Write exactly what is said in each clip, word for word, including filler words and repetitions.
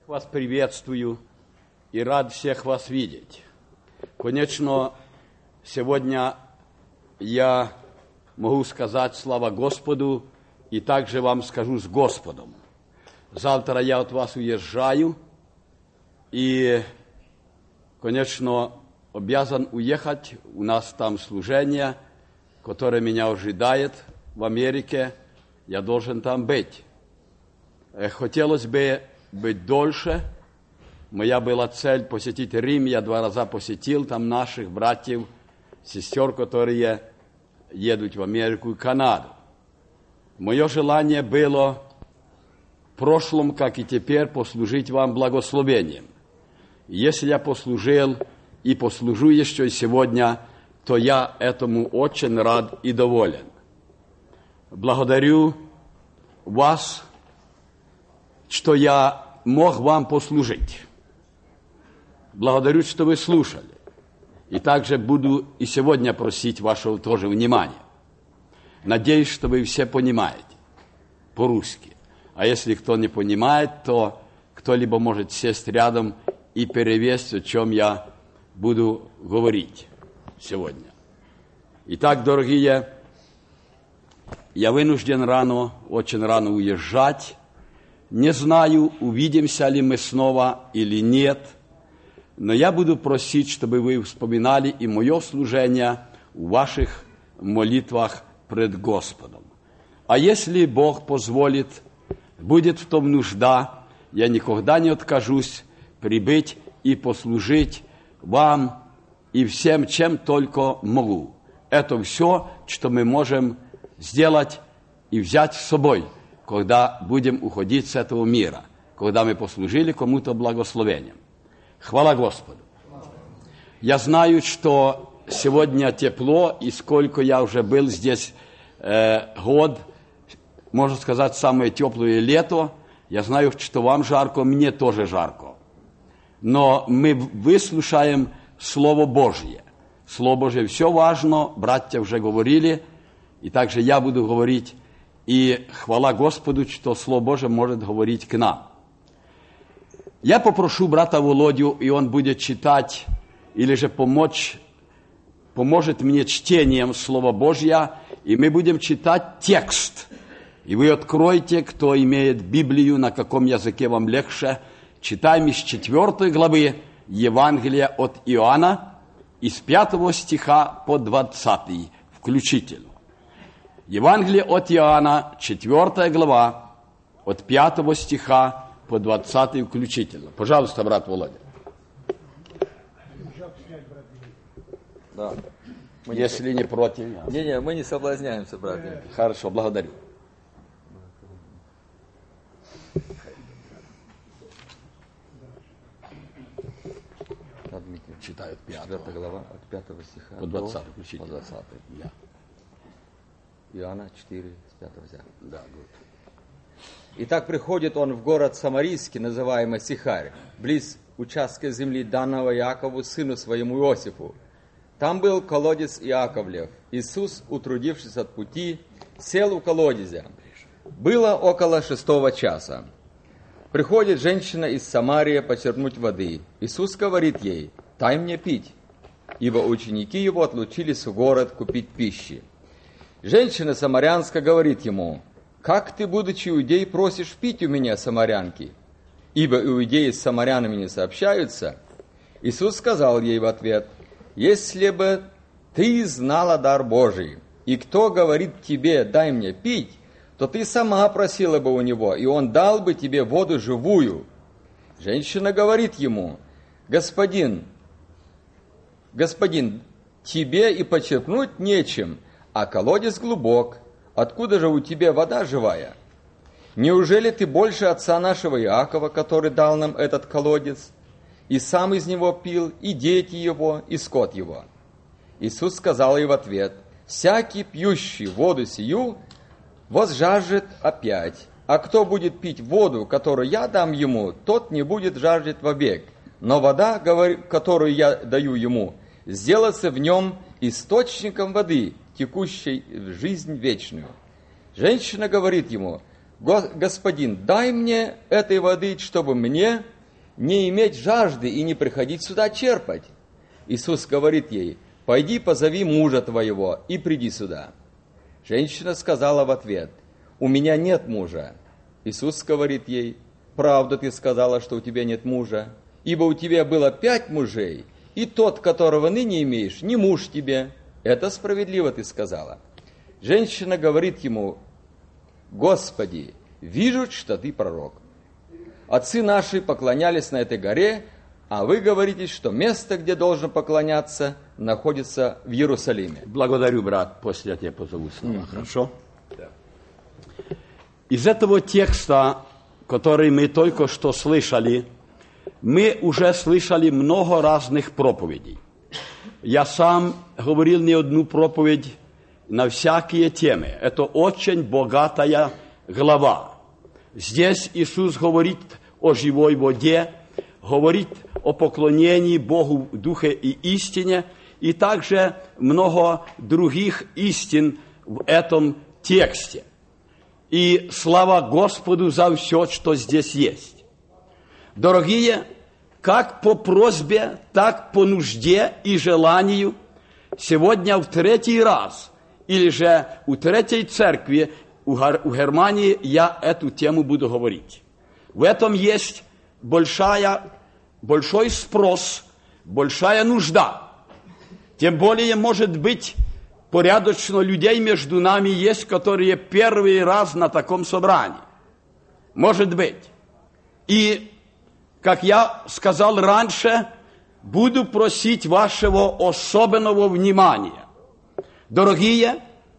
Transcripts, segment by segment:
Вас приветствую и рад всех вас видеть. Конечно, сегодня я могу сказать слава Господу и также вам скажу с Господом. Завтра я от вас уезжаю и, конечно, обязан уехать. У нас там служение, которое меня ожидает в Америке. Я должен там быть. Хотелось бы быть дольше. Моя была цель посетить Рим. Я два раза посетил там наших братьев, сестер, которые едут в Америку и Канаду. Мое желание было в прошлом, как и теперь, послужить вам благословением. Если я послужил и послужу еще сегодня, то я этому очень рад и доволен. Благодарю вас, что я мог вам послужить. Благодарю, что вы слушали. И также буду и сегодня просить вашего тоже внимания. Надеюсь, что вы все понимаете по-русски. А если кто не понимает, то кто-либо может сесть рядом и перевести, о чем я буду говорить сегодня. Итак, дорогие, я вынужден рано, очень рано уезжать. Не знаю, увидимся ли мы снова или нет, но я буду просить, чтобы вы вспоминали и мое служение в ваших молитвах пред Господом. А если Бог позволит, будет в том нужда, я никогда не откажусь прибыть и послужить вам и всем, чем только могу. Это все, что мы можем сделать и взять с собой, когда будем уходить с этого мира, когда мы послужили кому-то благословением. Хвала Господу! Я знаю, что сегодня тепло, и сколько я уже был здесь э, год, можно сказать, самое теплое лето. Я знаю, что вам жарко, мне тоже жарко. Но мы выслушаем Слово Божье. Слово Божье все важно, братья уже говорили, и также я буду говорить. И хвала Господу, что Слово Божие может говорить к нам. Я попрошу брата Володю, и он будет читать, или же помочь, поможет мне чтением Слова Божьего, и мы будем читать текст. И вы откроете, кто имеет Библию, на каком языке вам легче. Читаем из четвертой главы Евангелия от Иоанна, из пятого стиха по двадцатый включительно. Евангелие от Иоанна, четвертая глава, от пятого стиха по двадцатый включительно. Пожалуйста, брат Володя. Да. Мы Если не, не против. Не-не, мы не соблазняемся, брат. Хорошо, благодарю. Читают пятая глава от пятого стиха по двадцатый включительно. По двадцатый. Да. Иоанна четыре, с пятого взял. Да, good. Итак, приходит он в город Самарийский, называемый Сихарь, близ участка земли, данного Якову, сыну своему Иосифу. Там был колодец Иаковлев. Иисус, утрудившись от пути, сел у колодезя. Было около шестого часа. Приходит женщина из Самарии почерпнуть воды. Иисус говорит ей: «Дай мне пить», ибо ученики его отлучились в город купить пищи. Женщина самарянка говорит ему: «Как ты, будучи иудей, просишь пить у меня, самарянки? Ибо иудеи с самарянами не сообщаются». Иисус сказал ей в ответ: «Если бы ты знала дар Божий, и кто говорит тебе: дай мне пить, то ты сама просила бы у него, и он дал бы тебе воду живую». Женщина говорит ему: «Господин, господин, тебе и почерпнуть нечем, а колодец глубок. Откуда же у тебя вода живая? Неужели ты больше отца нашего Иакова, который дал нам этот колодец, и сам из него пил, и дети его, и скот его?» Иисус сказал ей в ответ: «Всякий, пьющий воду сию, возжаждет опять. А кто будет пить воду, которую я дам ему, тот не будет жаждать вовек. Но вода, которую я даю ему, сделается в нем источником воды, текущей в жизнь вечную». Женщина говорит ему: «Господин, дай мне этой воды, чтобы мне не иметь жажды и не приходить сюда черпать? Иисус говорит ей: пойди позови мужа твоего и приди сюда. Женщина сказала в ответ: у меня нет мужа. Иисус говорит ей: правду ты сказала, что у тебя нет мужа, ибо у тебя было пять мужей, и тот, которого ныне имеешь, не муж тебе. Это справедливо ты сказала. Женщина говорит ему: Господи, вижу, что ты пророк. Отцы наши поклонялись на этой горе, а вы говорите, что место, где должен поклоняться, находится в Иерусалиме. Благодарю, брат, после я тебя позову снова, mm-hmm. Хорошо? Да. Из этого текста, который мы только что слышали, мы уже слышали много разных проповедей. Я сам говорил не одну проповедь на всякие темы. Это очень богатая глава. Здесь Иисус говорит о живой воде, говорит о поклонении Богу в Духе и истине, и также много других истин в этом тексте. И слава Господу за все, что здесь есть. Дорогие, как по просьбе, так по нужде и желанию, сегодня в третий раз, или же у третьей церкви у Германии я эту тему буду говорить. В этом есть большая, большой спрос, большая нужда. Тем более, может быть, порядочно людей между нами есть, которые первый раз на таком собрании. Может быть. И, как я сказал раньше, буду просить вашего особенного внимания. Дорогие,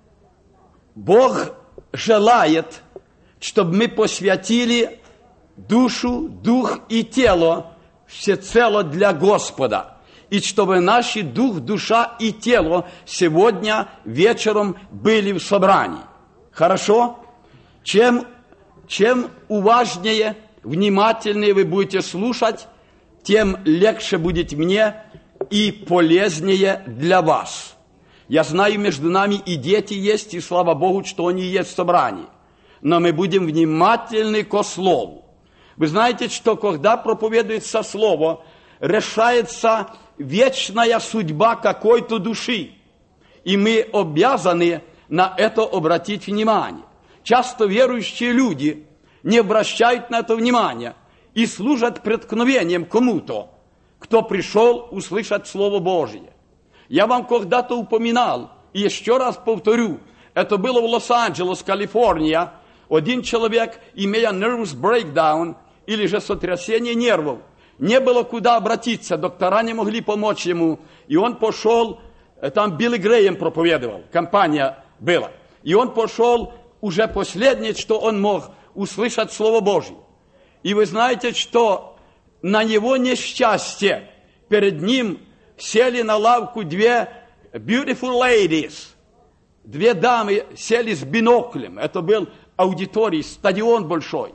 Бог желает, чтобы мы посвятили душу, дух и тело всецело для Господа. И чтобы наши дух, душа и тело сегодня вечером были в собрании. Хорошо? Чем, чем уважнее, внимательнее вы будете слушать, тем легче будет мне и полезнее для вас. Я знаю, между нами и дети есть, и слава Богу, что они есть в собрании. Но мы будем внимательны ко слову. Вы знаете, что когда проповедуется слово, решается вечная судьба какой-то души. И мы обязаны на это обратить внимание. Часто верующие люди не обращают на это внимания и служат преткновением кому-то, кто пришел услышать Слово Божие. Я вам когда-то упоминал, и еще раз повторю, это было в Лос-Анджелес, Калифорния. Один человек, имея nervous breakdown, или же сотрясение нервов, не было куда обратиться, доктора не могли помочь ему, и он пошел, там Билли Грэем проповедовал, компания была, и он пошел уже последнее, что он мог услышать Слово Божье. И вы знаете, что на его несчастье перед ним сели на лавку две beautiful ladies, две дамы сели с биноклем, это был аудиторий, стадион большой.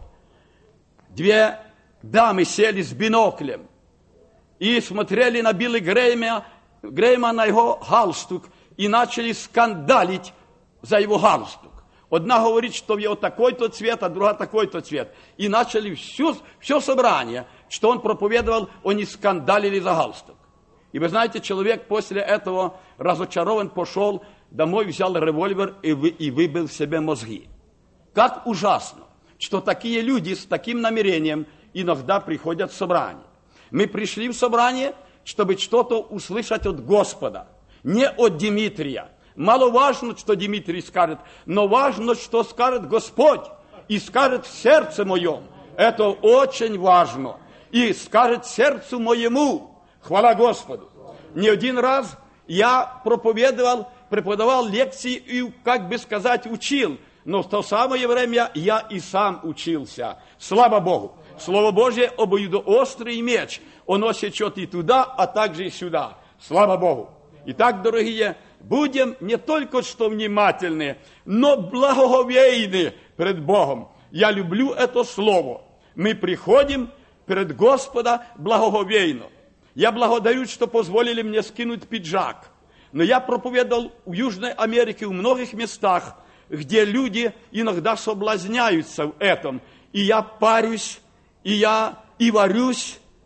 Две дамы сели с биноклем и смотрели на Билли Грэема, Грэема на его галстук и начали скандалить за его галстук. Одна говорит, что в его такой-то цвет, а другая такой-то цвет. И начали всю, все собрание, что он проповедовал, они скандалили за галстук. И вы знаете, человек после этого разочарован пошел домой, взял револьвер и, вы, и выбил себе мозги. Как ужасно, что такие люди с таким намерением иногда приходят в собрание. Мы пришли в собрание, чтобы что-то услышать от Господа, не от Дмитрия. Мало важно, что Дмитрий скажет, но важно, что скажет Господь и скажет в сердце моем. Это очень важно. И скажет сердцу моему. Хвала Господу. Не один раз я проповедовал, преподавал лекции и, как бы сказать, учил. Но в то самое время я и сам учился. Слава Богу! Слово Божье обоюдоострый меч. Оно сечет и туда, а также и сюда. Слава Богу! Итак, дорогие, будем не только что внимательны, но благоговейны пред Богом. Я люблю это слово. Мы приходим перед Господа благоговейно. Я благодарю, что позволили мне скинуть пиджак. Но я проповедовал в Южной Америке, в многих местах, где люди иногда соблазняются в этом. И я парюсь, и я и варюсь,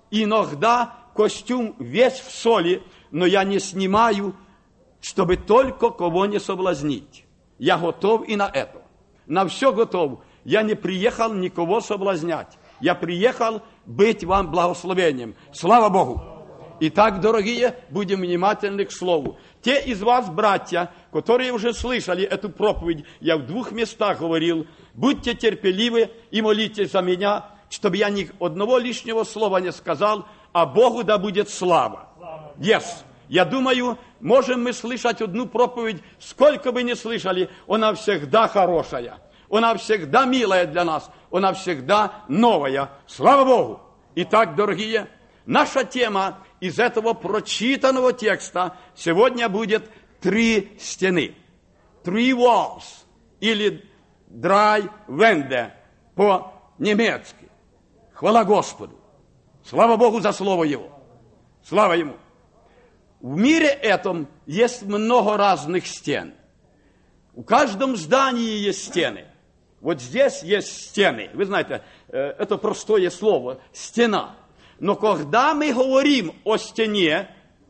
иногда костюм весь в соли, но я не снимаю, чтобы только кого не соблазнить. Я готов и на это. На все готов. Я не приехал никого соблазнять. Я приехал быть вам благословением. Слава Богу! Итак, дорогие, будем внимательны к слову. Те из вас, братья, которые уже слышали эту проповедь, я в двух местах говорил, будьте терпеливы и молитесь за меня, чтобы я ни одного лишнего слова не сказал, а Богу да будет слава. Yes. Я думаю, можем мы слышать одну проповедь, сколько бы ни слышали, она всегда хорошая, она всегда милая для нас, она всегда новая. Слава Богу! Итак, дорогие, наша тема из этого прочитанного текста сегодня будет «Три стены». Three walls, или «Drei Wände» по-немецки. Хвала Господу! Слава Богу за слово Его! Слава Ему! В мире этом есть много разных стен. У каждом здании есть стены. Вот здесь есть стены. Вы знаете, это простое слово «стена». Но когда мы говорим о стене,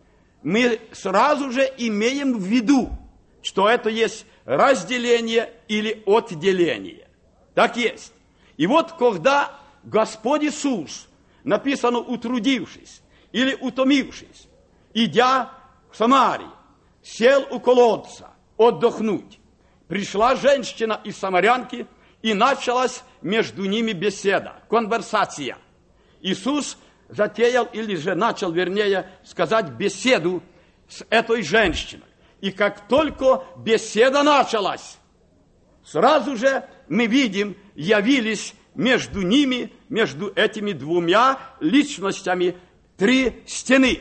мы сразу же имеем в виду, что это есть разделение или отделение. Так есть. И вот когда Господь Иисус, написано «утрудившись» или «утомившись», идя в Самарии, сел у колодца отдохнуть, пришла женщина из самарянки, и началась между ними беседа, конверсация. Иисус затеял, или же начал, вернее, сказать беседу с этой женщиной. И как только беседа началась, сразу же мы видим, явились между ними, между этими двумя личностями, три стены.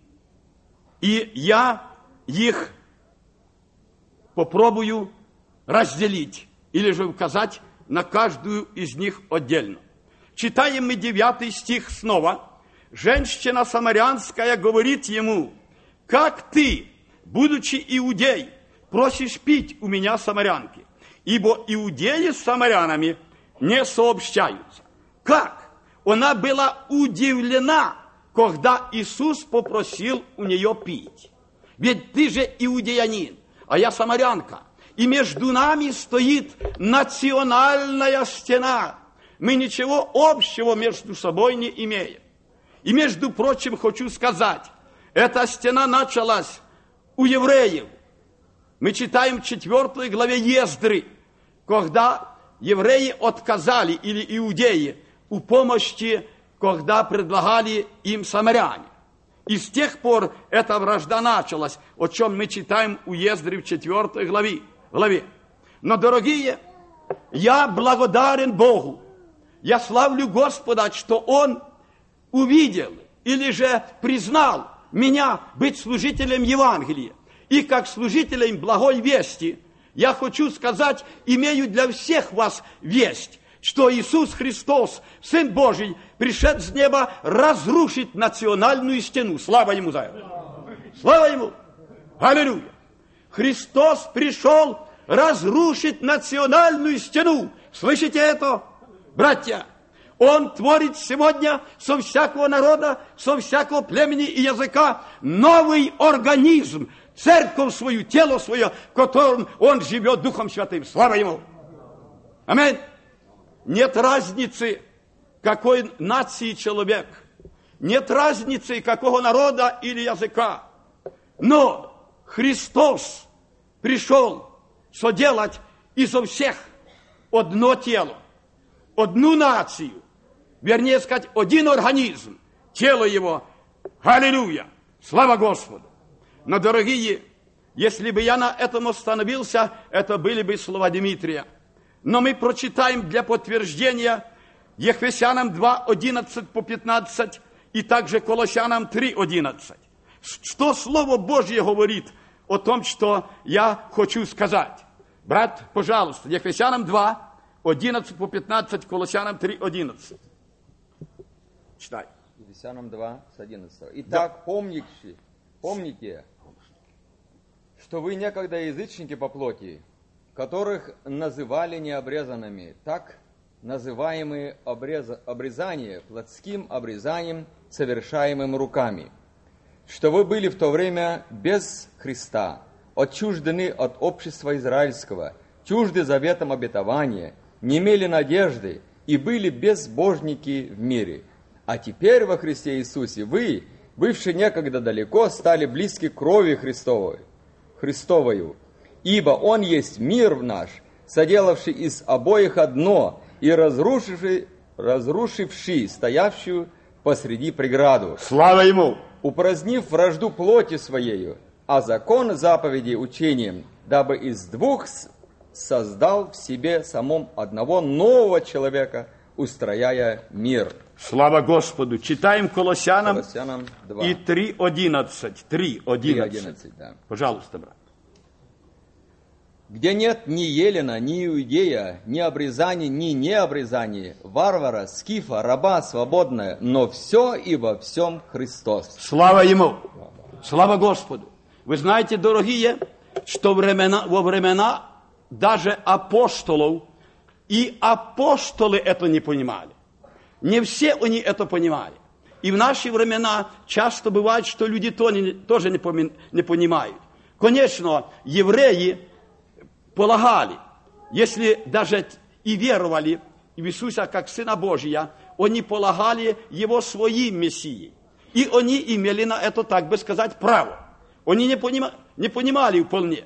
И я их попробую разделить, или же указать на каждую из них отдельно. Читаем мы девятый стих снова. Женщина самарянская говорит ему: «Как ты, будучи иудей, просишь пить у меня самарянки? Ибо иудеи с самарянами не сообщаются». Как? Она была удивлена, когда Иисус попросил у нее пить. Ведь ты же иудеянин, а я самарянка. И между нами стоит национальная стена. Мы ничего общего между собой не имеем. И, между прочим, хочу сказать, эта стена началась у евреев. Мы читаем в четвертой главе Ездры, когда евреи отказали, или иудеи, у помощи, когда предлагали им самаряне. И с тех пор эта вражда началась, о чем мы читаем у Ездры в четвертой главе. главе. Но, дорогие, я благодарен Богу. Я славлю Господа, что Он увидел или же признал меня быть служителем Евангелия. И как служителем благой вести, я хочу сказать, имею для всех вас весть, что Иисус Христос, Сын Божий, пришед с неба разрушить национальную стену. Слава Ему за это! Слава Ему! Аллилуйя! Христос пришел разрушить национальную стену. Слышите это, братья? Он творит сегодня со всякого народа, со всякого племени и языка новый организм, церковь свою, тело свое, в котором Он живет Духом Святым. Слава Ему! Аминь! Нет разницы, какой нации человек. Нет разницы, какого народа или языка. Но Христос пришел соделать изо всех одно тело, одну нацию, вернее сказать, один организм, тело Его. Аллилуйя! Слава Господу! Но, дорогие, если бы я на этом остановился, это были бы слова Дмитрия. Но мы прочитаем для подтверждения Ефесянам два, одиннадцать по пятнадцать и также Колоссянам три, одиннадцать. Что Слово Божье говорит о том, что я хочу сказать? Брат, пожалуйста, Ефесянам два, одиннадцать по пятнадцать, Колоссянам три, одиннадцать. Читай. Ефесянам два, с одиннадцатого. Итак, да. помните, помните, что вы некогда язычники по плоти, которых называли необрезанными, так называемые обрез- обрезание плотским обрезанием, совершаемым руками, что вы были в то время без Христа, отчуждены от общества израильского, чужды заветом обетования, не имели надежды и были безбожники в мире. А теперь во Христе Иисусе вы, бывшие некогда далеко, стали близки к крови Христовой, Христовою, ибо Он есть мир наш, соделавший из обоих одно и разрушивший, разрушивший стоявшую посреди преграду. Слава Ему! Упразднив вражду плоти Своею, а закон заповедей учением, дабы из двух создал в себе самом одного нового человека, устрояя мир. Слава Господу! Читаем Колоссянам, Колоссянам два. и три одиннадцать. три одиннадцать. Да. Пожалуйста, брат. Где нет ни елена, ни иудея, ни обрезания, ни необрезания, варвара, скифа, раба, свободная, но все и во всем Христос. Слава Ему! Слава Господу! Вы знаете, дорогие, что времена, во времена даже апостолов, и апостолы это не понимали. Не все они это понимали. И в наши времена часто бывает, что люди то не, тоже не, поми, не понимают. Конечно, евреи полагали, если даже и веровали в Иисуса как Сына Божия, они полагали Его своим Мессией. И они имели на это, так бы сказать, право. Они не, понима, не понимали вполне.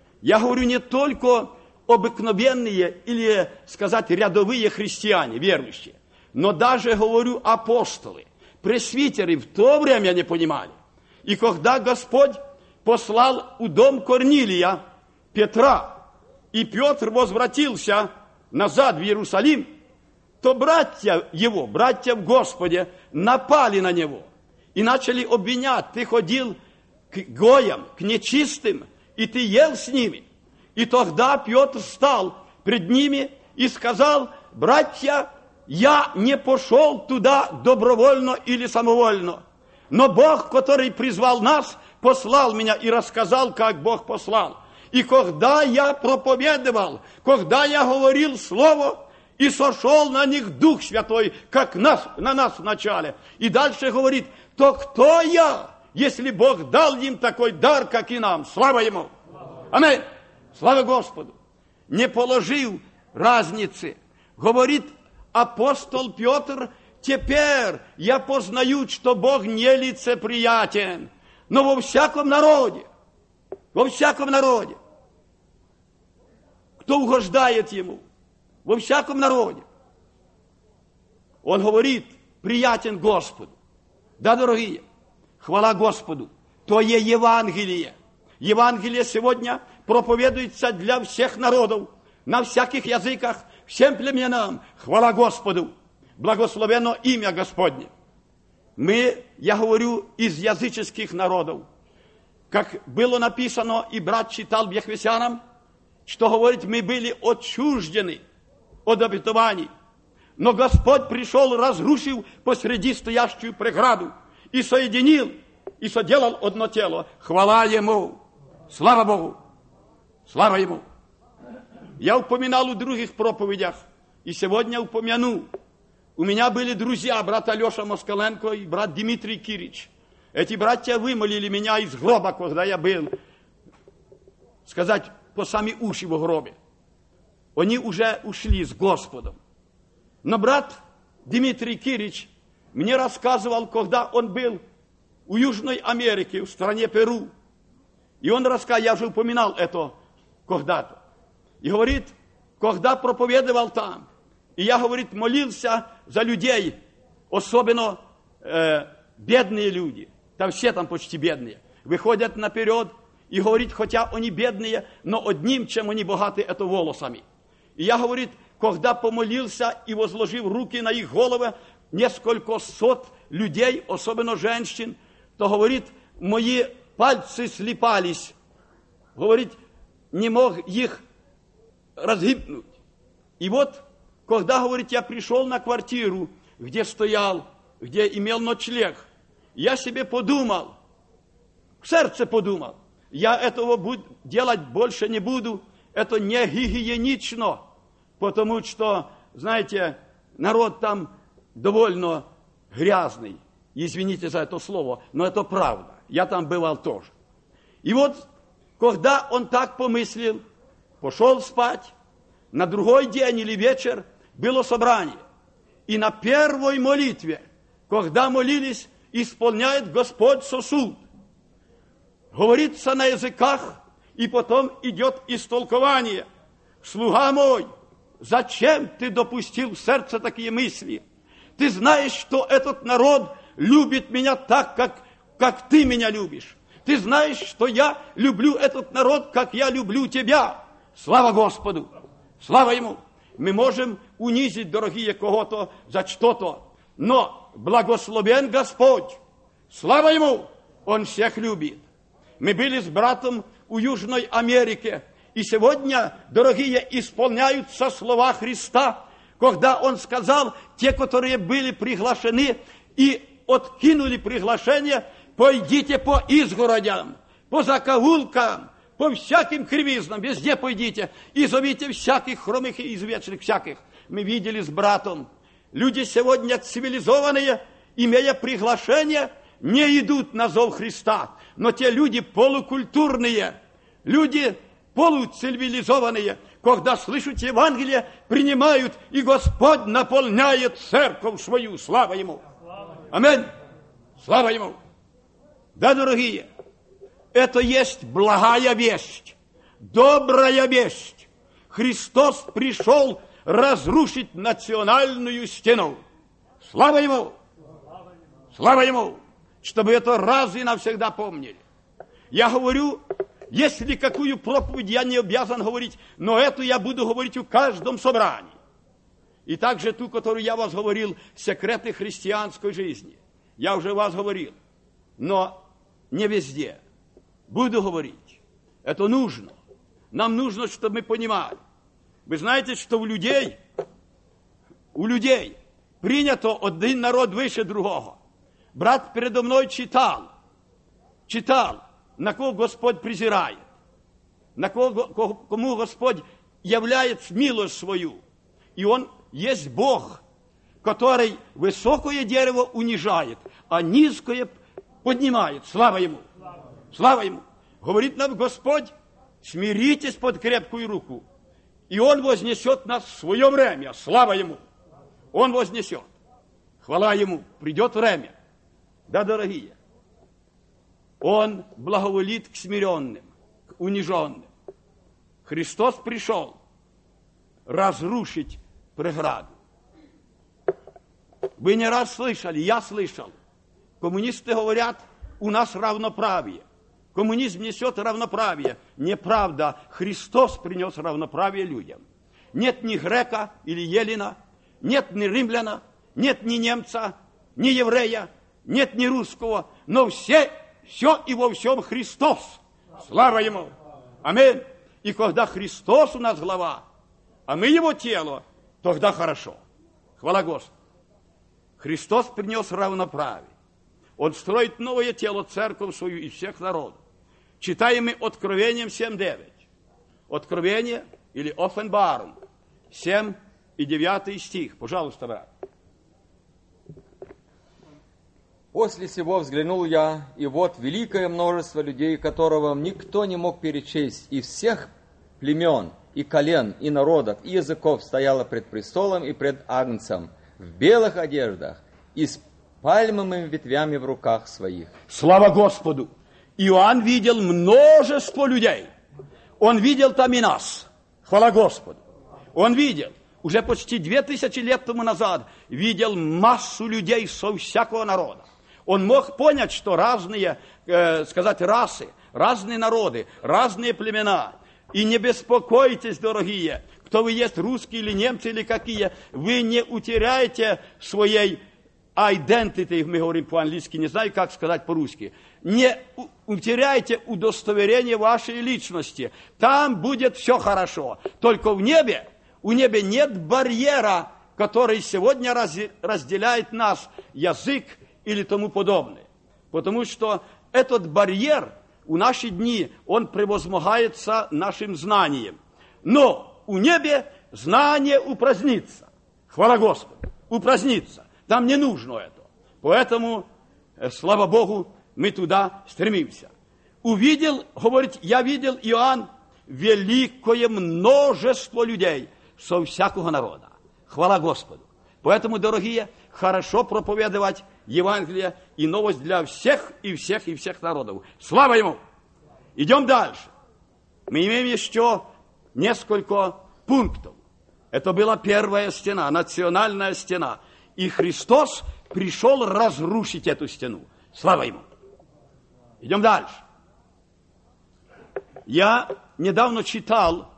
Я говорю не только обыкновенные или, сказать, рядовые христиане, верующие, но даже, говорю, апостолы, пресвитеры в то время не понимали. И когда Господь послал у дом Корнилия Петра, и Петр возвратился назад в Иерусалим, то братья его, братья в Господе, напали на него и начали обвинять: ты ходил к гоям, к нечистым, и ты ел с ними. И тогда Петр встал пред ними и сказал: братья, я не пошел туда добровольно или самовольно, но Бог, который призвал нас, послал меня и рассказал, как Бог послал. И когда я проповедовал, когда я говорил слово, и сошел на них Дух Святой, как нас, на нас вначале. И дальше говорит: то кто я, если Бог дал им такой дар, как и нам? Слава Ему! Аминь! Слава Господу! Не положив разницы, говорит апостол Петр: теперь я познаю, что Бог не лицеприятен, но во всяком народе, во всяком народе, кто угождает Ему, во всяком народе, Он говорит: приятен Господу. Да, дорогие, хвала Господу, то є Евангелие. Евангелие сегодня проповедуется для всех народов, на всяких языках, всем племенам. Хвала Господу, благословенно имя Господне. Мы, я говорю, из языческих народов. Как было написано, и брат читал в Ефесянам, что, говорит, мы были отчуждены от обетований. Но Господь пришел, разрушил посреди стоящую преграду и соединил, и соделал одно тело. Хвала Ему! Слава Богу! Слава Ему! Я упоминал в других проповедях, и сегодня упомяну. У меня были друзья, брат Алеша Москаленко и брат Дмитрий Кирич. Эти братья вымолили меня из гроба, когда я был, сказать, по сами уши в гробе. Они уже ушли с Господом. Но брат Дмитрий Кирич мне рассказывал, когда он был в Южной Америке, в стране Перу. И он рассказывал, я уже упоминал это когда-то. И говорит, когда проповедовал там, и я, говорит, молился за людей, особенно э, бедные люди, там все там почти бедные, выходят наперед и говорит, хотя они бедные, но одним, чем они богаты, это волосами. И я, говорит, когда помолился и возложил руки на их головы, несколько сот людей, особенно женщин, то, говорит, мои пальцы слипались, говорит, не мог их разгибнуть. И вот, когда, говорит, я пришел на квартиру, где стоял, где имел ночлег, я себе подумал, в сердце подумал, я этого буд- делать больше не буду, это не гигиенично, потому что знаете, народ там довольно грязный. Извините за это слово, но это правда. Я там бывал тоже. И вот, когда он так помыслил, пошел спать, на другой день или вечер было собрание. И на первой молитве, когда молились, исполняет Господь сосуд. Говорится на языках, и потом идет истолкование. Слуга мой, зачем ты допустил в сердце такие мысли? Ты знаешь, что этот народ любит меня так, как, как ты меня любишь. Ты знаешь, что я люблю этот народ, как я люблю тебя. Слава Господу! Слава Ему! Мы можем унизить, дорогие, кого-то за что-то, но благословен Господь! Слава Ему! Он всех любит. Мы были с братом у Южной Америки, и сегодня, дорогие, исполняются слова Христа, когда Он сказал, те, которые были приглашены и откинули приглашение, пойдите по изгородям, по закоулкам, по всяким кривизнам, везде пойдите и зовите всяких хромых и извечных всяких. Мы видели с братом, люди сегодня цивилизованные, имея приглашение, не идут на зов Христа, но те люди полукультурные, люди полуцивилизованные, когда слышат Евангелие, принимают, и Господь наполняет церковь свою. Слава Ему! Аминь! Слава Ему! Да, дорогие, это есть благая весть, добрая весть. Христос пришел разрушить национальную стену. Слава Ему! Слава Ему! Чтобы это раз и навсегда помнили. Я говорю, если какую проповедь я не обязан говорить, но эту я буду говорить в каждом собрании. И также ту, которую я вас говорил, секреты христианской жизни. Я уже вас говорил, но не везде. Буду говорить. Это нужно. Нам нужно, чтобы мы понимали. Вы знаете, что у людей, у людей принято один народ выше другого. Брат передо мной читал, читал, на кого Господь презирает, на кого, кому Господь являет милость свою. И Он есть Бог, который высокое дерево унижает, а низкое поднимает. Слава Ему! Слава Ему! Говорит нам Господь, смиритесь под крепкую руку, и Он вознесет нас в свое время. Слава Ему! Он вознесет. Хвала Ему! Придет время. Да, дорогие, Он благоволит к смиренным, к униженным. Христос пришел разрушить преграду. Вы не раз слышали, я слышал, коммунисты говорят, у нас равноправие. Коммунизм несет равноправие. Неправда, Христос принес равноправие людям. Нет ни грека или еллина, нет ни римляна, нет ни немца, ни еврея, нет ни русского, но все, все и во всем Христос. Слава Ему! Аминь! И когда Христос у нас глава, а мы Его тело, тогда хорошо. Хвала Господу! Христос принес равноправие. Он строит новое тело, церковь свою и всех народов. Читаем мы Откровением семь девять. Откровение или Offenbarung семь и девятый стих. Пожалуйста, брат. После сего взглянул я, и вот великое множество людей, которого никто не мог перечесть, и всех племен, и колен, и народов, и языков стояло пред престолом и пред Агнцем в белых одеждах и с пальмовыми ветвями в руках своих. Слава Господу! Иоанн видел множество людей. Он видел там и нас. Хвала Господу! Он видел, уже почти две тысячи лет тому назад, видел массу людей со всякого народа. Он мог понять, что разные, э, сказать, расы, разные народы, разные племена. И не беспокойтесь, дорогие, кто вы есть, русские или немцы или какие, вы не утеряете своей identity, мы говорим по-английски, не знаю, как сказать по-русски. Не утеряйте удостоверение вашей личности. Там будет все хорошо. Только в небе, у неба нет барьера, который сегодня разделяет нас, язык или тому подобное. Потому что этот барьер у наши дни, он превозмогается нашим знанием. Но у неба знание упразднится. Хвала Господу. Упраздниться. Там не нужно это. Поэтому, слава Богу, мы туда стремимся. Увидел, говорит, я видел, Иоанн, великое множество людей со всякого народа. Хвала Господу. Поэтому, дорогие, хорошо проповедовать Евангелие и новость для всех и всех и всех народов. Слава Ему! Идем дальше. Мы имеем еще несколько пунктов. Это была первая стена, национальная стена. И Христос пришел разрушить эту стену. Слава Ему! Идем дальше. Я недавно читал,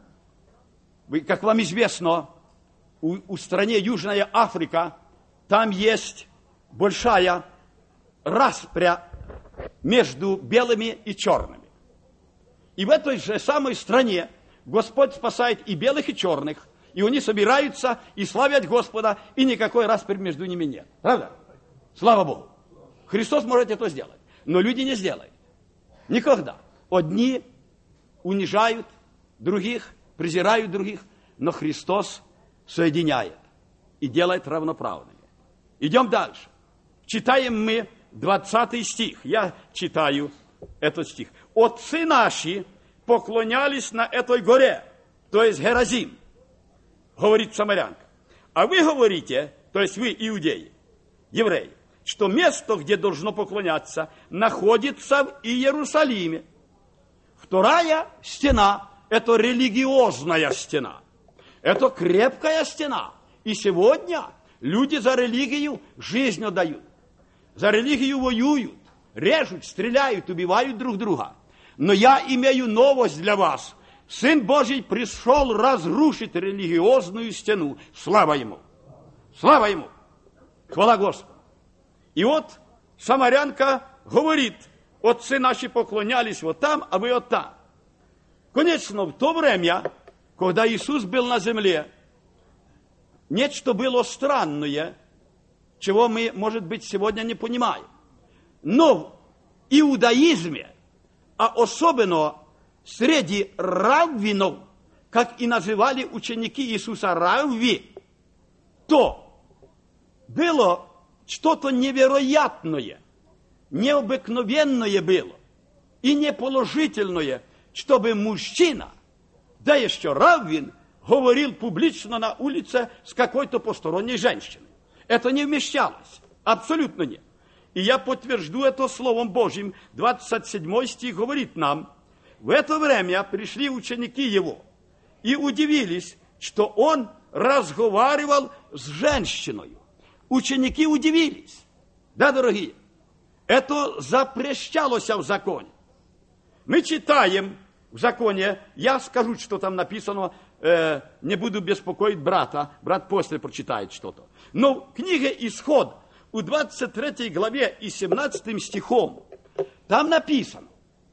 как вам известно, у, у стране Южная Африка, там есть большая распря между белыми и черными. И в этой же самой стране Господь спасает и белых, и черных, и они собираются и славят Господа, и никакой распри между ними нет. Правда? Слава Богу. Христос может это сделать, но люди не сделают. Никогда. Одни унижают других, презирают других, но Христос соединяет и делает равноправными. Идем дальше. Читаем мы двадцатый стих. Я читаю этот стих. Отцы наши поклонялись на этой горе, то есть Геразим, говорит самарянка. А вы говорите, то есть вы, иудеи, евреи, что место, где должно поклоняться, находится в Иерусалиме. Вторая стена – это религиозная стена. Это крепкая стена. И сегодня люди за религию жизнь отдают. За религию воюют, режут, стреляют, убивают друг друга. Но я имею новость для вас. Сын Божий пришел разрушить религиозную стену. Слава Ему! Слава Ему! Хвала Господу! И вот самарянка говорит, отцы наши поклонялись вот там, а вы вот там. Конечно, в то время, когда Иисус был на земле, нечто было странное, чего мы, может быть, сегодня не понимаем. Но в иудаизме, а особенно среди раввинов, как и называли ученики Иисуса равви, то было что-то невероятное, необыкновенное было и неположительное, чтобы мужчина, да еще раввин, говорил публично на улице с какой-то посторонней женщиной. Это не вмещалось, абсолютно нет. И я подтвержду это Словом Божьим. двадцать седьмой стих говорит нам, в это время пришли ученики Его и удивились, что Он разговаривал с женщиной. Ученики удивились. Да, дорогие? Это запрещалось в законе. Мы читаем в законе, я скажу, что там написано, э, не буду беспокоить брата, брат после прочитает что-то. Но в книге «Исход» у двадцать третьей главе и семнадцатым стихом, там написано,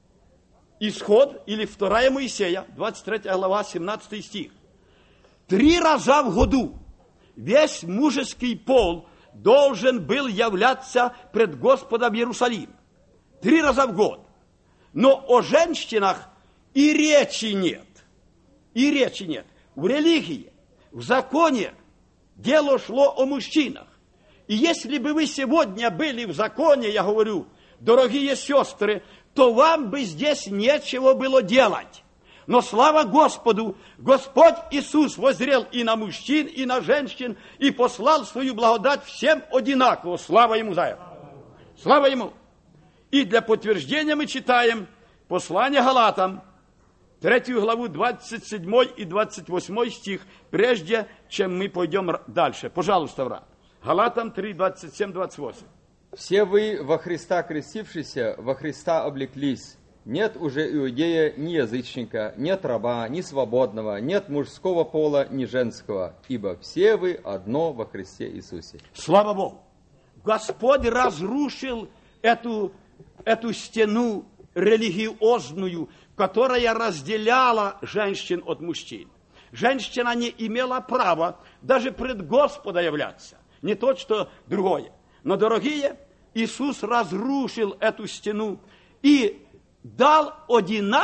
Исход, или вторая Моисея, двадцать третья глава, семнадцатый стих. Три раза в году весь мужеский пол должен был являться пред Господом в Иерусалим. Три раза в год. Но о женщинах и речи нет. И речи нет. В религии, в законе дело шло о мужчинах. И если бы вы сегодня были в законе, я говорю, дорогие сестры, то вам бы здесь нечего было делать. Но слава Господу, Господь Иисус воззрел и на мужчин, и на женщин, и послал свою благодать всем одинаково. Слава Ему за это. Слава Ему. И для подтверждения мы читаем послание Галатам, третью главу, двадцать седьмой и двадцать восьмой стих, прежде чем мы пойдем дальше. Пожалуйста, брат. Галатам три, двадцать семь, двадцать восемь. «Все вы во Христа крестившиеся, во Христа облеклись. Нет уже иудея, ни язычника, нет раба, ни свободного, нет мужского пола, ни женского, ибо все вы одно во Христе Иисусе». Слава Богу! Господь разрушил эту, эту стену религиозную, которая разделяла женщин от мужчин. Женщина не имела права даже пред Господом являться. Не то, что другое. Но, дорогие, Иисус разрушил эту стену и дал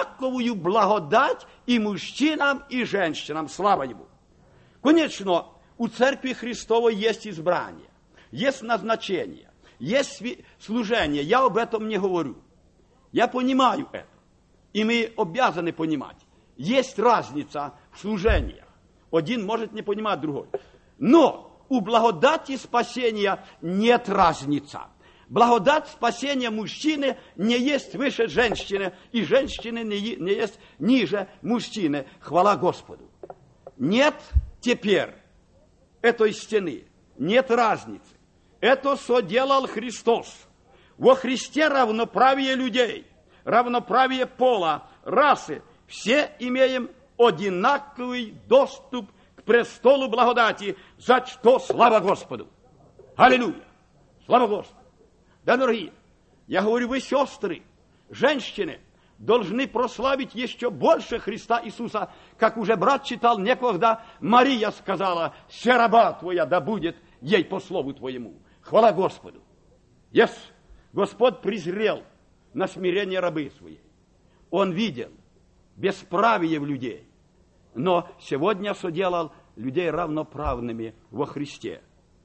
одинаковую благодать и мужчинам, и женщинам. Слава Ему! Конечно, У Церкви Христовой есть избрание, есть назначение, есть служение. Я об этом не говорю. Я понимаю это. И мы обязаны понимать. Есть разница в служениях. Один может не понимать другой. Но у благодати спасения нет разницы. Благодать спасения мужчины не есть выше женщины, и женщины не, не есть ниже мужчины. Хвала Господу. Нет теперь этой стены, нет разницы. Это соделал Христос. Во Христе равноправие людей, равноправие пола, расы. Все имеем одинаковый доступ к престолу благодати, за что слава Господу. Аллилуйя! Слава Господу! Да, дорогие, я говорю, вы, сестры, женщины, должны прославить еще больше Христа Иисуса, как уже брат читал некогда, Мария сказала, «Се раба твоя да будет ей по слову твоему». Хвала Господу! Yes. Господь презрел на смирение рабы своей. Он видел бесправие в людей, но сегодня соделал людей равноправными во Христе.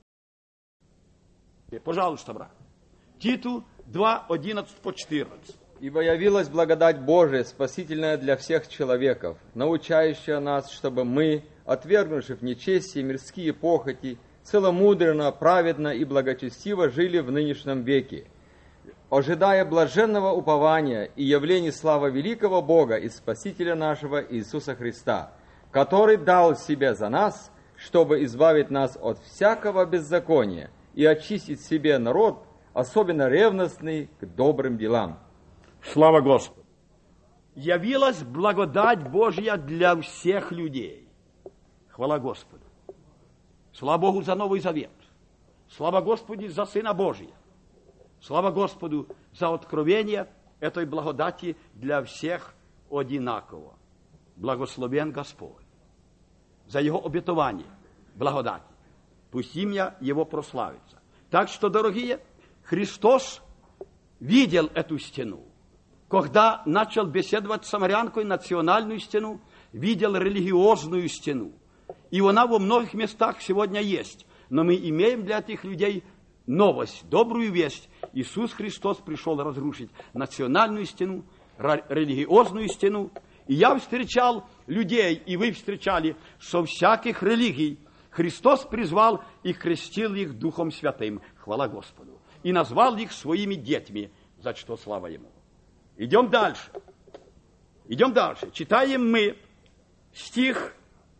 Пожалуйста, брат. Титу два, одиннадцать по четырнадцать. «Ибо явилась благодать Божия, спасительная для всех человеков, научающая нас, чтобы мы, отвергнувши в нечестие мирские похоти, целомудренно, праведно и благочестиво жили в нынешнем веке, ожидая блаженного упования и явления славы великого Бога и Спасителя нашего Иисуса Христа, который дал себя за нас, чтобы избавить нас от всякого беззакония и очистить себе народ, особенно ревностный к добрым делам». Слава Господу! Явилась благодать Божья для всех людей. Хвала Господу! Слава Богу за Новый Завет. Слава Господу за Сына Божия. Слава Господу за откровение этой благодати для всех одинаково. Благословен Господь за Его обетование благодати. Пусть имя Его прославится. Так что, дорогие, Христос видел эту стену. Когда начал беседовать с самарянкой, национальную стену, видел религиозную стену. И она во многих местах сегодня есть. Но мы имеем для этих людей новость, добрую весть. Иисус Христос пришел разрушить национальную стену, религиозную стену. И я встречал людей, и вы встречали со всяких религий. Христос призвал и крестил их Духом Святым. Хвала Господу. И назвал их своими детьми, за что слава Ему. Идем дальше. Идем дальше. Читаем мы стих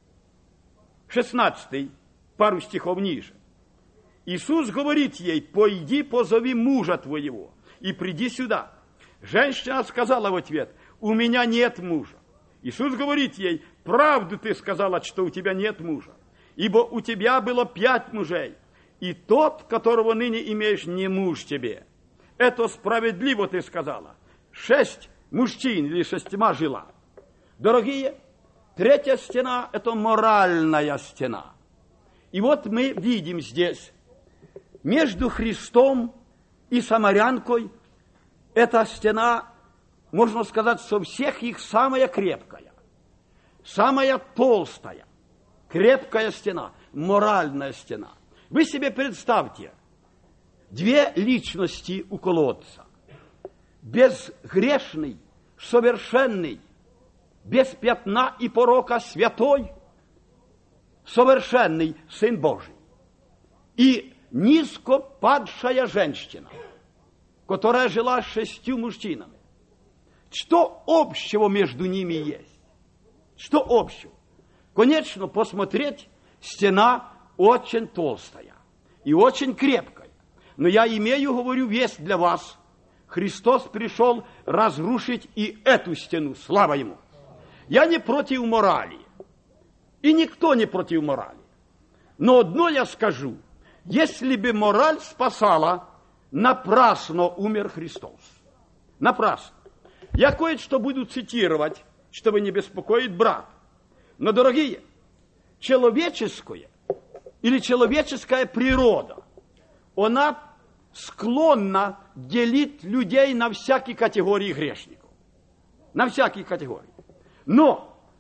шестнадцатый, пару стихов ниже. Иисус говорит ей, пойди позови мужа твоего и приди сюда. Женщина сказала в ответ, у меня нет мужа. Иисус говорит ей, правду ты сказала, что у тебя нет мужа, ибо у тебя было пять мужей, и тот, которого ныне имеешь, не муж тебе. Это справедливо ты сказала. Шесть мужчин или шестьма жила. Дорогие, третья стена – это моральная стена. И вот мы видим здесь, между Христом и самарянкой, эта стена, можно сказать, со всех их самая крепкая, самая толстая, крепкая стена, моральная стена. Вы себе представьте, две личности у колодца. Безгрешный, совершенный, без пятна и порока святой, совершенный Сын Божий. И низко падшая женщина, которая жила с шестью мужчинами. Что общего между ними есть? Что общего? Конечно, посмотреть, стена очень толстая и очень крепкая. Но я имею, говорю, весть для вас. Христос пришел разрушить и эту стену. Слава Ему! Я не против морали. И никто не против морали. Но одно я скажу. Если бы мораль спасала, напрасно умер Христос. Напрасно. Я кое-что буду цитировать, чтобы не беспокоить брата. Но, дорогие, человеческое или человеческая природа, она склонна делить людей на всякие категории грешников. На всякие категории. Но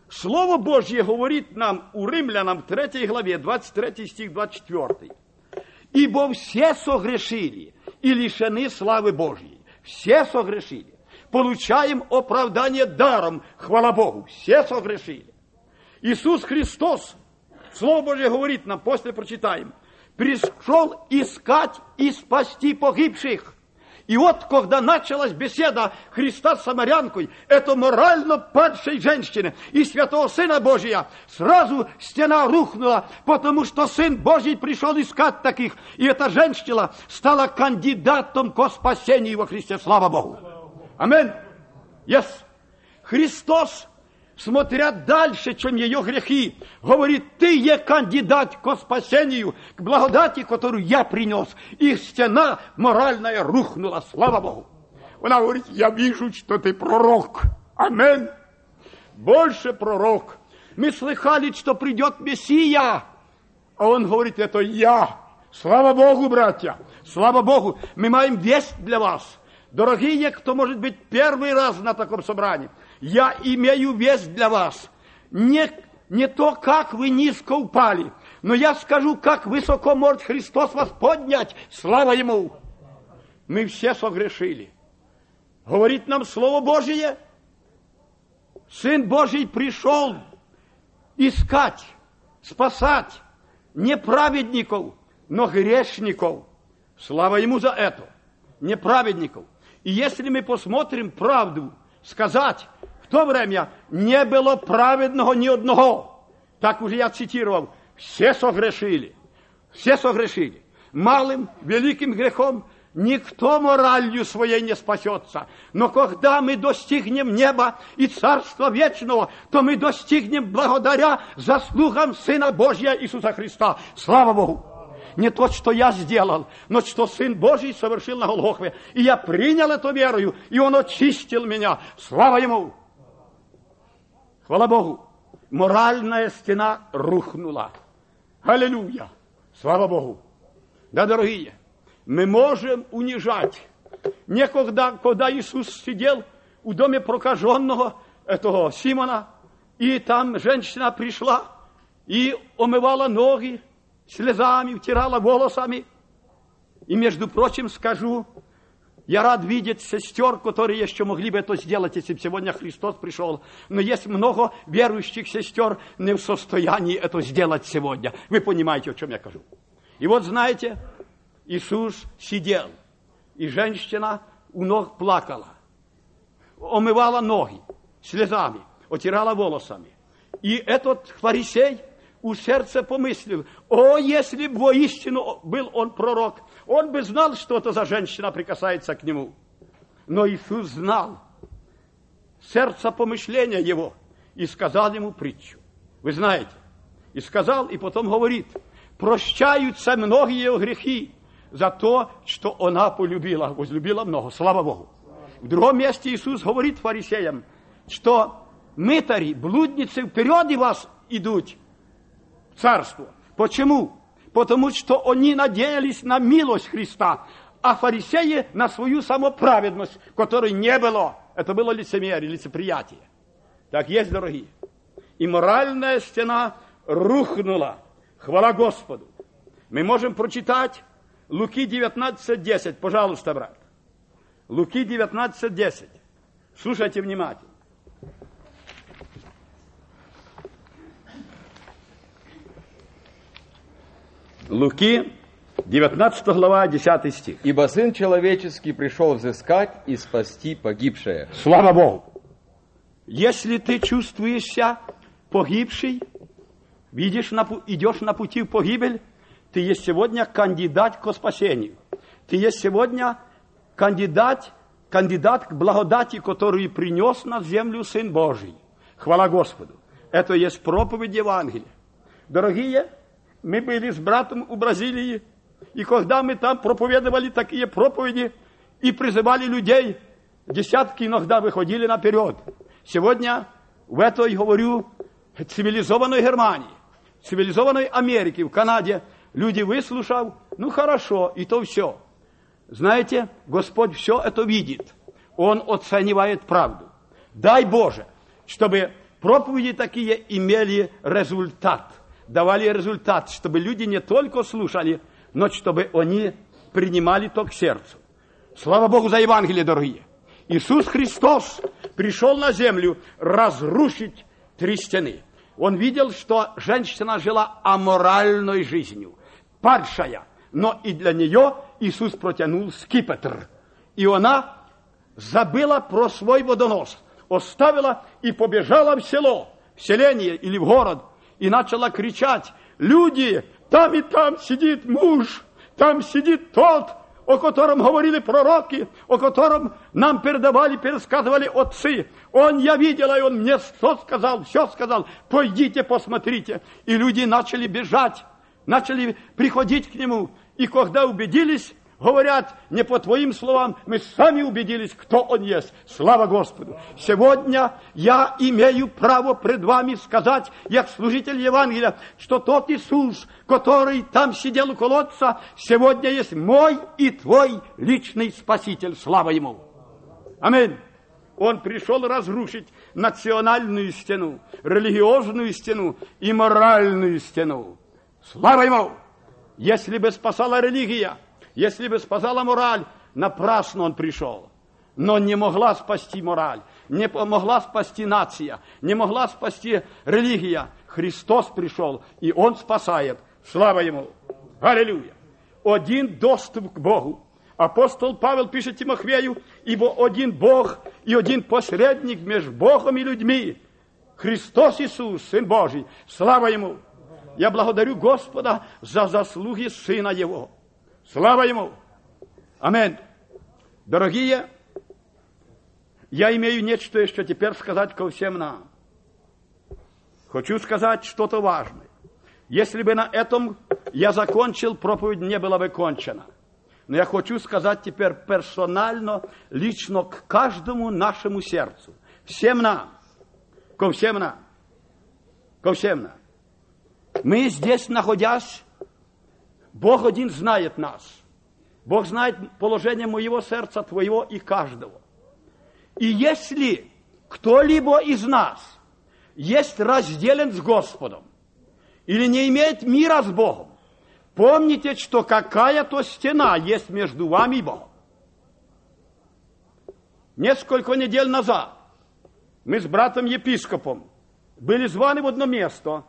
Слово Божье говорит нам у Римлянам в третьей главе, двадцать третий стих, двадцать четвёртый. «Ибо все согрешили и лишены славы Божьей». Все согрешили. Получаем оправдание даром, хвала Богу. Все согрешили. Иисус Христос, Слово Божье говорит нам, после прочитаем, пришел искать и спасти погибших. И вот, когда началась беседа Христа с самарянкой, это морально падшей женщины и святого Сына Божия, сразу стена рухнула, потому что Сын Божий пришел искать таких. И эта женщина стала кандидатом ко спасению во Христе. Слава Богу! Аминь! Yes. Христос, смотря дальше, чем ее грехи, говорит, ты е кандидат к спасению, к благодати, которую я принес. И стена моральная рухнула, слава Богу. Она говорит, я вижу, что ты пророк. Аминь. Больше пророк. Мы слыхали, что придет Мессия. А он говорит, это я. Слава Богу, братья. Слава Богу. Мы маем весть для вас. Дорогие, кто может быть первый раз на таком собрании, я имею весть для вас. Не, не то, как вы низко упали, но я скажу, как высоко может Христос вас поднять. Слава Ему! Мы все согрешили. Говорит нам Слово Божие. Сын Божий пришел искать, спасать не праведников, но грешников. Слава Ему за это. Не праведников. И если мы посмотрим правду, сказать, в то время не было праведного ни одного. Так уже я цитировал. Все согрешили. Все согрешили. Малым, великим грехом никто моралью своей не спасется. Но когда мы достигнем неба и Царства Вечного, то мы достигнем благодаря заслугам Сына Божия Иисуса Христа. Слава Богу! Не то, что я сделал, но что Сын Божий совершил на Голгофе. И я принял эту верою, и Он очистил меня. Слава Ему! Хвала Богу! Моральная стена рухнула. Аллилуйя! Слава Богу! Да, дорогие, мы можем унижать. Некогда, когда Иисус сидел у доме прокаженного, этого Симона, и там женщина пришла и омывала ноги, слезами, втирала волосами. И, между прочим, скажу, я рад видеть сестер, которые еще могли бы это сделать, если бы сегодня Христос пришел. Но есть много верующих сестер не в состоянии это сделать сегодня. Вы понимаете, о чем я говорю. И вот, знаете, Иисус сидел, и женщина у ног плакала, омывала ноги слезами, отирала волосами. И этот фарисей у сердца помыслил, о, если бы воистину был он пророк, он бы знал, что это за женщина прикасается к нему. Но Иисус знал сердце помышления его и сказал ему притчу. Вы знаете, и сказал, и потом говорит, прощаются многие ее грехи за то, что она полюбила, возлюбила много. Слава Богу. В другом месте Иисус говорит фарисеям, что мытари, блудницы впереди вас идут в царство. Почему? Потому что они надеялись на милость Христа, а фарисеи на свою самоправедность, которой не было. Это было лицемерие, лицеприятие. Так есть, дорогие. И моральная стена рухнула. Хвала Господу. Мы можем прочитать Луки девятнадцать десять. Пожалуйста, брат. Луки девятнадцать десять. Слушайте внимательно. Луки, девятнадцатая глава, десятый стих. «Ибо Сын Человеческий пришел взыскать и спасти погибшее». Слава Богу! Если ты чувствуешься погибший, видишь, идешь на пути в погибель, ты есть сегодня кандидат к спасению. Ты есть сегодня кандидат, кандидат к благодати, которую принес на землю Сын Божий. Хвала Господу! Это есть проповедь Евангелия. Дорогие, мы были с братом у Бразилии, и когда мы там проповедовали такие проповеди и призывали людей, десятки иногда выходили наперед. Сегодня в этой, говорю, цивилизованной Германии, цивилизованной Америке, в Канаде, люди выслушав, ну хорошо, и то все. Знаете, Господь все это видит. Он оценивает правду. Дай Боже, чтобы Проповеди такие имели результат, давали результат, чтобы люди не только слушали, но чтобы они принимали то к сердцу. Слава Богу за Евангелие, дорогие. Иисус Христос пришел на землю разрушить три стены. Он видел, что женщина жила аморальной жизнью, падшая, но и для нее Иисус протянул скипетр. И она забыла про свой водонос, оставила и побежала в село, в селение или в город, и начала кричать: люди, там и там сидит муж, там сидит тот, о котором говорили пророки, о котором нам передавали, пересказывали отцы. Он, я видела, и он мне все сказал, все сказал. Пойдите, посмотрите. И люди начали бежать, начали приходить к нему. И когда убедились, говорят, не по твоим словам, мы сами убедились, кто он есть. Слава Господу! Сегодня я имею право пред вами сказать, как служитель Евангелия, что тот Иисус, который там сидел у колодца, сегодня есть мой и твой личный Спаситель. Слава Ему! Аминь! Он пришел разрушить национальную стену, религиозную стену и моральную стену. Слава Ему! Если бы спасала религия, если бы спасала мораль, напрасно он пришел. Но не могла спасти мораль, не могла спасти нация, не могла спасти религия. Христос пришел, и Он спасает. Слава Ему! Аллилуйя! Один доступ к Богу. Апостол Павел пишет Тимофею: ибо один Бог и один посредник между Богом и людьми. Христос Иисус, Сын Божий. Слава Ему! Я благодарю Господа за заслуги Сына Его. Слава Ему! Аминь! Дорогие, я имею нечто еще теперь сказать ко всем нам. Хочу сказать что-то важное. Если бы на этом я закончил, проповедь не была бы кончена. Но я хочу сказать теперь персонально, лично к каждому нашему сердцу. Всем нам. Ко всем нам. Ко всем нам. Мы здесь, находясь, Бог один знает нас. Бог знает положение моего сердца, твоего и каждого. И если кто-либо из нас есть разделен с Господом или не имеет мира с Богом, помните, что какая-то стена есть между вами и Богом. Несколько недель назад мы с братом-епископом были званы в одно место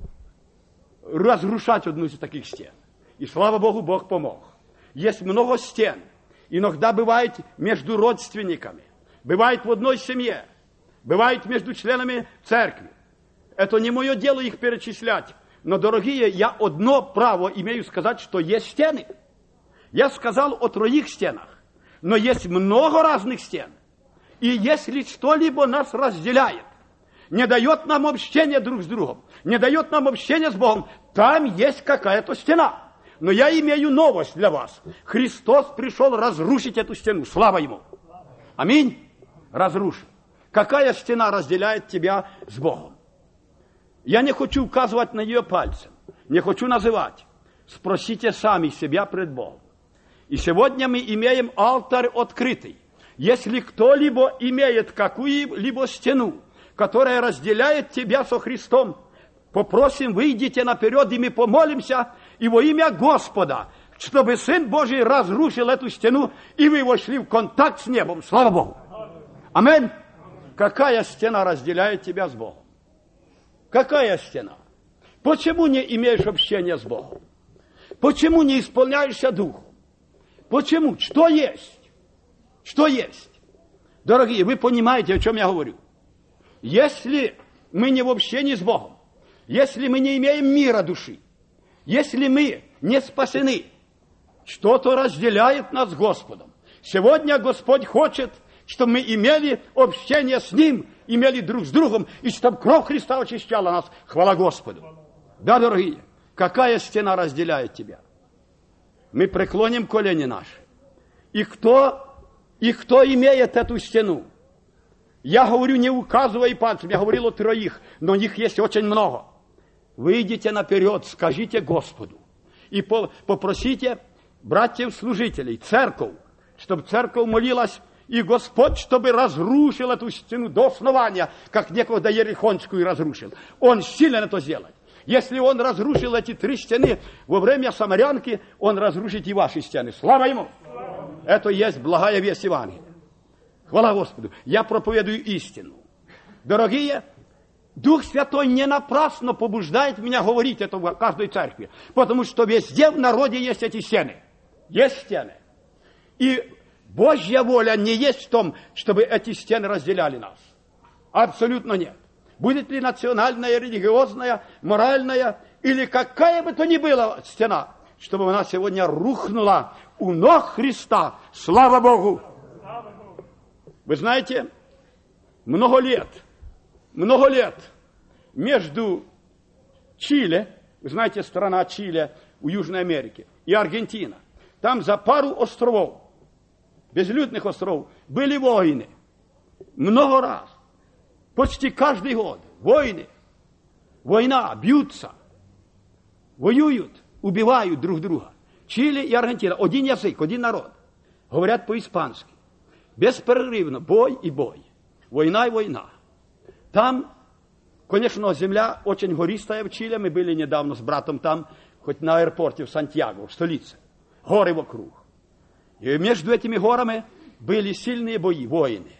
разрушать одну из таких стен. И, слава Богу, Бог помог. Есть много стен. Иногда бывает между родственниками. Бывает в одной семье. Бывает между членами церкви. Это не мое дело их перечислять. Но, дорогие, я одно право имею сказать, что есть стены. Я сказал о троих стенах. Но есть много разных стен. И если что-либо нас разделяет, не дает нам общения друг с другом, не дает нам общения с Богом, там есть какая-то стена. Но я имею новость для вас. Христос пришел разрушить эту стену. Слава Ему! Аминь! Разрушил. Какая стена разделяет тебя с Богом? Я не хочу указывать на нее пальцем. Не хочу называть. Спросите сами себя пред Богом. И сегодня мы имеем алтарь открытый. Если кто-либо имеет какую-либо стену, которая разделяет тебя со Христом, попросим, выйдите наперед, и мы помолимся, и во имя Господа, чтобы Сын Божий разрушил эту стену, и вы вошли в контакт с небом. Слава Богу! Аминь! Какая стена разделяет тебя с Богом? Какая стена? Почему не имеешь общения с Богом? Почему не исполняешься Духом? Почему? Что есть? Что есть? Дорогие, вы понимаете, о чем я говорю? Если мы не в общении с Богом, если мы не имеем мира души, если мы не спасены, что-то разделяет нас с Господом. Сегодня Господь хочет, чтобы мы имели общение с Ним, имели друг с другом, и чтобы кровь Христа очищала нас. Хвала Господу. Да, дорогие, какая стена разделяет тебя? Мы преклоним колени наши. И кто, и кто имеет эту стену? Я говорю, не указывая пальцем, я говорил о троих, но их есть очень много. Выйдите наперед, скажите Господу и попросите братьев-служителей, церковь, чтобы церковь молилась И Господь, чтобы разрушил эту стену до основания, как некогда Ерихонскую разрушил. Он силен это сделать. Если он разрушил эти три стены во время Самарянки, он разрушит и ваши стены. Слава ему! Это есть благая весть Евангелия. Хвала Господу. Я проповедую истину. Дорогие, Дух Святой не напрасно побуждает меня говорить это в каждой церкви. Потому что везде в народе есть эти стены. Есть стены. И Божья воля не есть в том, чтобы эти стены разделяли нас. Абсолютно нет. Будет ли национальная, религиозная, моральная или какая бы то ни была стена, чтобы она сегодня рухнула у ног Христа. Слава Богу! Вы знаете, много лет, много лет между Чили, вы знаете, страна Чили у Южной Америки, и Аргентина, там за пару островов, безлюдных островов, были войны. Много раз. Почти каждый год. Войны. Война. Бьются. Воюют. Убивают друг друга. Чили и Аргентина. Один язык, один народ. Говорят по-испански. Беспрерывно. Бой и бой. Война и война. Там, конечно, земля очень гористая в Чили. Мы были недавно с братом там, хоть на аэропорте в Сантьяго, в столице. Горы вокруг. И между этими горами были сильные бои, войны.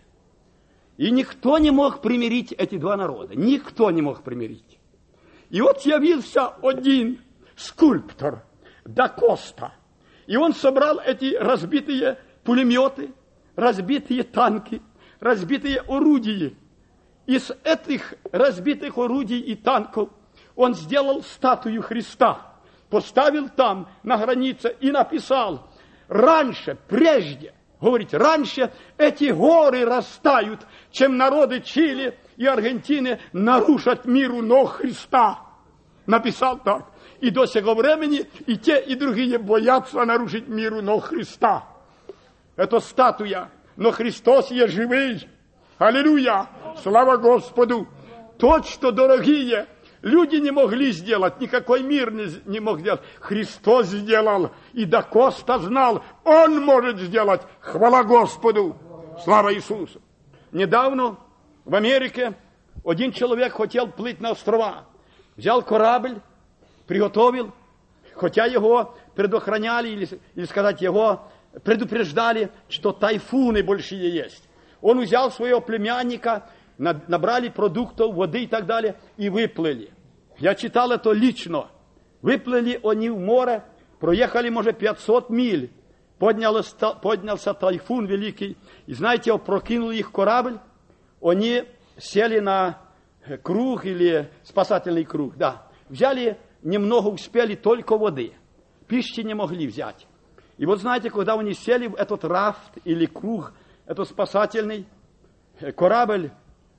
И никто не мог примирить эти два народа. Никто не мог примирить. И вот явился один скульптор да Коста. И он собрал эти разбитые пулеметы, разбитые танки, разбитые орудия. Из этих разбитых орудий и танков он сделал статую Христа. Поставил там на границе и написал: раньше, прежде, говорите, раньше эти горы растают, чем народы Чили и Аргентины нарушат миру ног Христа. Написал так. И до сего времени и те, и другие боятся нарушить миру ног Христа. Это статуя, но Христос есть живый. Аллилуйя! Слава Господу! То, что, дорогие, люди не могли сделать, никакой мир не, не мог сделать. Христос сделал, и да Коста знал, Он может сделать. Хвала Господу! Слава Иисусу! Недавно в Америке один человек хотел плыть на острова. Взял корабль, приготовил, хотя его предохраняли, или, или сказать, его предупреждали, что тайфуны большие есть. Он взял своего племянника, набрали продуктов, воды и так далее, и выплыли. Я читал это лично. Выплыли они в море, проехали, может, пятьсот миль. Поднялся, поднялся тайфун великий. И знаете, опрокинул их корабль. Они сели на круг или спасательный круг. Да. Взяли немного, успели только воды. Пищи не могли взять. И вот знаете, когда они сели в этот рафт или круг, этот спасательный, корабль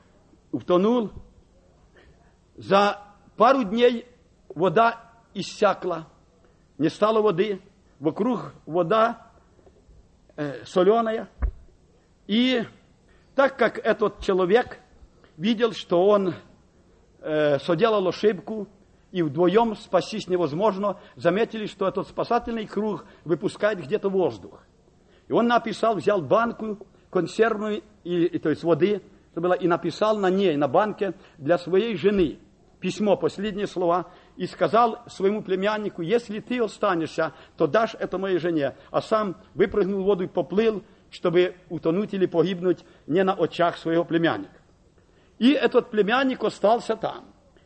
утонул. За пару дней вода иссякла, не стало воды, вокруг вода э, соленая. И так как этот человек видел, что он э, соделал ошибку, и вдвоем спастись невозможно, заметили, что этот спасательный круг выпускает где-то воздух. И он написал, взял банку консервную, и, и, то есть воды, это было, и написал на ней, на банке, для своей жены письмо, последние слова, и сказал своему племяннику: если ты останешься, то дашь это моей жене. А сам выпрыгнул в воду и поплыл, чтобы утонуть или погибнуть не на очах своего племянника. И этот племянник остался там.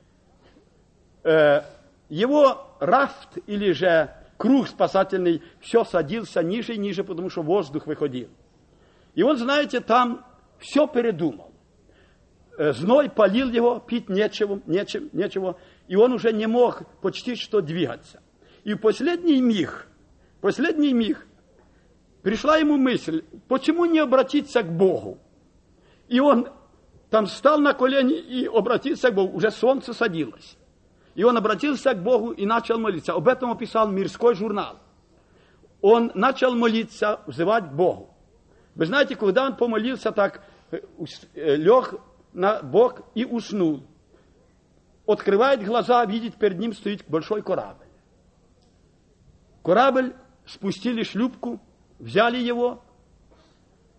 Э, его рафт или же круг спасательный все садился ниже и ниже, потому что воздух выходил. И он, знаете, там все передумал. Зной палил его, пить нечего, нечем, нечего, и он уже не мог почти что двигаться. И в последний миг, последний миг пришла ему мысль, почему не обратиться к Богу? И он там встал на колени и обратился к Богу, уже солнце садилось. И он обратился к Богу и начал молиться. Об этом описал мирской журнал. Он начал молиться, взывать к Богу. Вы знаете, когда он помолился так, лег на бок и уснул. Открывает глаза, видит, перед ним стоит большой корабль. Корабль, спустили шлюпку, взяли его,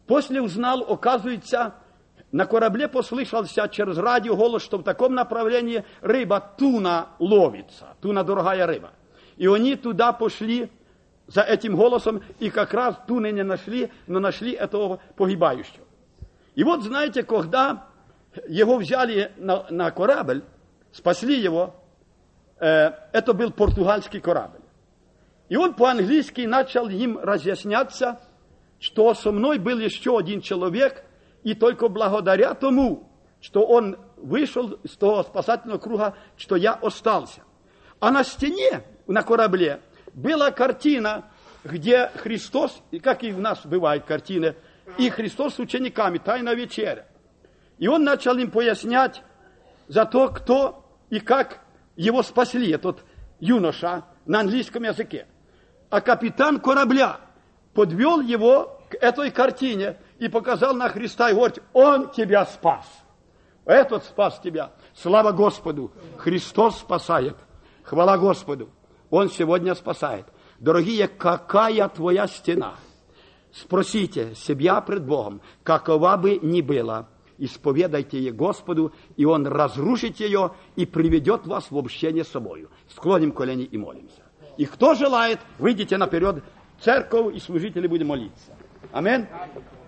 После узнал, оказывается, на корабле послышался через радио голос, что в таком направлении рыба туна ловится, туна дорогая рыба. И они туда пошли за этим голосом, и как раз туны не нашли, но нашли этого погибающего. И вот, знаете, когда его взяли на, на корабль, спасли его, э, это был португальский корабль. И он по-английски начал им разъясняться, что со мной был еще один человек, и только благодаря тому, что он вышел из того спасательного круга, что я остался. А на стене, на корабле, была картина, где Христос, и как и у нас бывают картины, и Христос с учениками, Тайна вечеря. И он начал им пояснять за то, кто и как его спасли, этот юноша, на английском языке. А капитан корабля подвел его к этой картине и показал на Христа и говорит: он тебя спас. Этот спас тебя. Слава Господу! Христос спасает. Хвала Господу! Он сегодня спасает. Дорогие, какая твоя стена? Спросите себя пред Богом, какова бы ни была, исповедайте ее Господу, и Он разрушит ее и приведет вас в общение с собою. Склоним колени и молимся. И кто желает, выйдите наперед в церковь, и служители будем молиться. Аминь.